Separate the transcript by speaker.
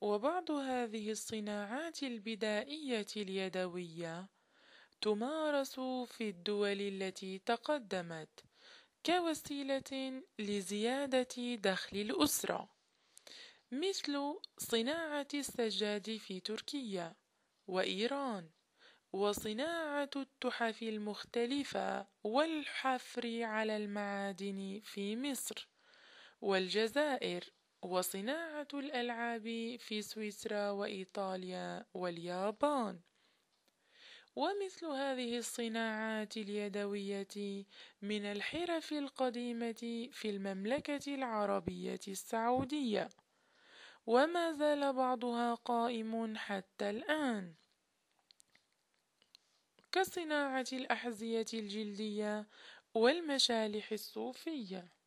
Speaker 1: وبعض هذه الصناعات البدائية اليدوية تمارس في الدول التي تقدمت كوسيلة لزيادة دخل الأسرة، مثل صناعة السجاد في تركيا وإيران، وصناعة التحف المختلفة والحفر على المعادن في مصر والجزائر، وصناعة الألعاب في سويسرا وإيطاليا واليابان. ومثل هذه الصناعات اليدوية من الحرف القديمة في المملكة العربية السعودية، وما زال بعضها قائم حتى الآن، كصناعة الأحذية الجلدية والمشالح الصوفية.